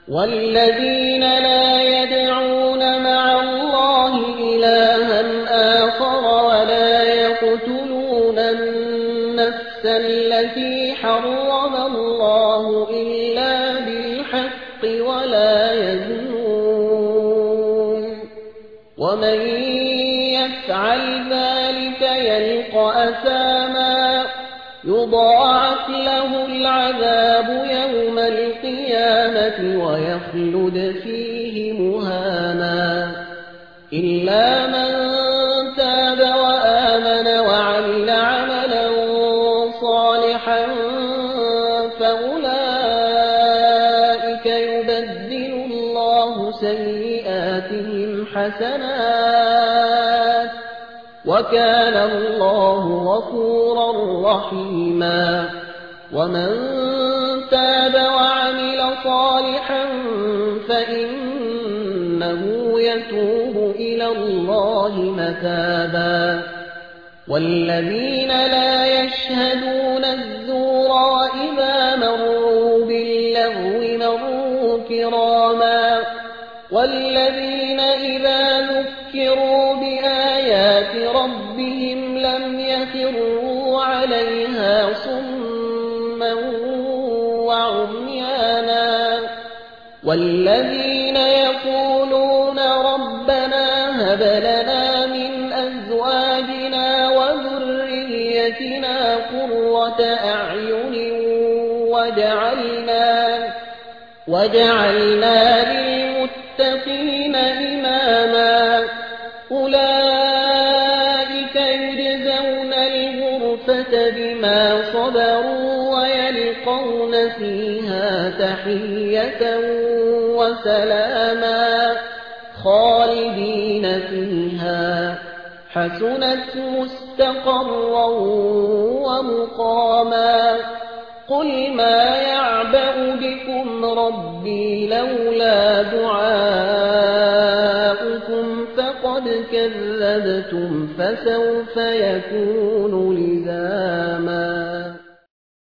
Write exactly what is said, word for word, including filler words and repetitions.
والذين لا يدعون مع الله إلها آخر ولا يقتلون النفس التي حرم الله إلا بالحق ولا يزنون ومن يفعل ذلك يلقى أثاما يضاعف له العذاب يوم القيامة ويخلد فيه مهانا إلا من تاب وآمن وعمل عملا صالحا فأولئك يبدل الله سيئاتهم حسنات وكان الله غفورا رحيما ومن تاب وعمل صالحا فإنه يتوب إلى الله متابا والذين لا يشهدون الزور وإذا مروا باللغو مروا كراما والذين إذا ذكروا بآيات ربهم لم يخروا عليها صما وعميانا والذين يقولون ربنا هب لنا من أزواجنا وذريتنا قرة أعين وجعلنا وجعلنا للمتقين إماما أولئك يجزون الغرفة بما صبروا ويلقون فيها تحية وسلاما خالدين فيها حسنت مستقرا ومقاما قل ما يعبأ بكم ربي لولا دعاؤكم فقد كذبتم فسوف يكون لزاما.